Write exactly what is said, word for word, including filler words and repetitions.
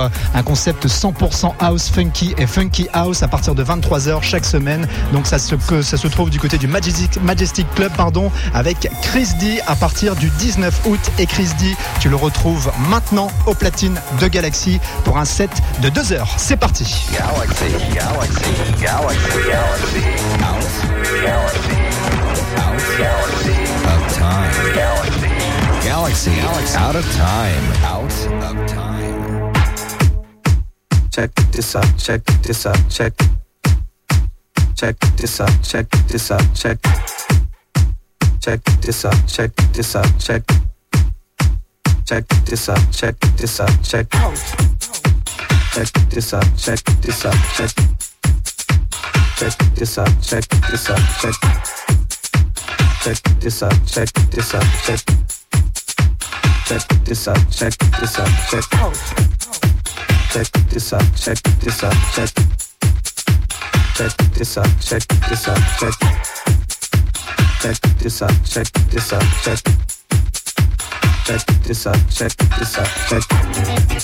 euh, un concept cent pour cent house funky et funky house à partir de vingt-trois heures chaque semaine. Donc ça se, que, ça se trouve du côté du Majestic, Majestic Club pardon, avec Chris D à partir du dix-neuf août. Et Chris D, tu le retrouves maintenant au platine de Galaxy pour un set de deux heures. C'est parti. Galaxy, Galaxy, Galaxy, Galaxy, House, Galaxy, House, Galaxy, of time, Galaxy, Galaxy, Galaxy, out of time, out of time. Check this out, check this out, check. Check this out, check this out, check. Check this out, check this out, check. Check this out, check this out, check. Check this out, check this out, check. Check this out, check this out, check. Check this out, check this out, check. Check this out, check this out, check. Check this out, check this out, check. Check this out, check this out, check. Check this out, check this out, check. Check this out, check this out, check.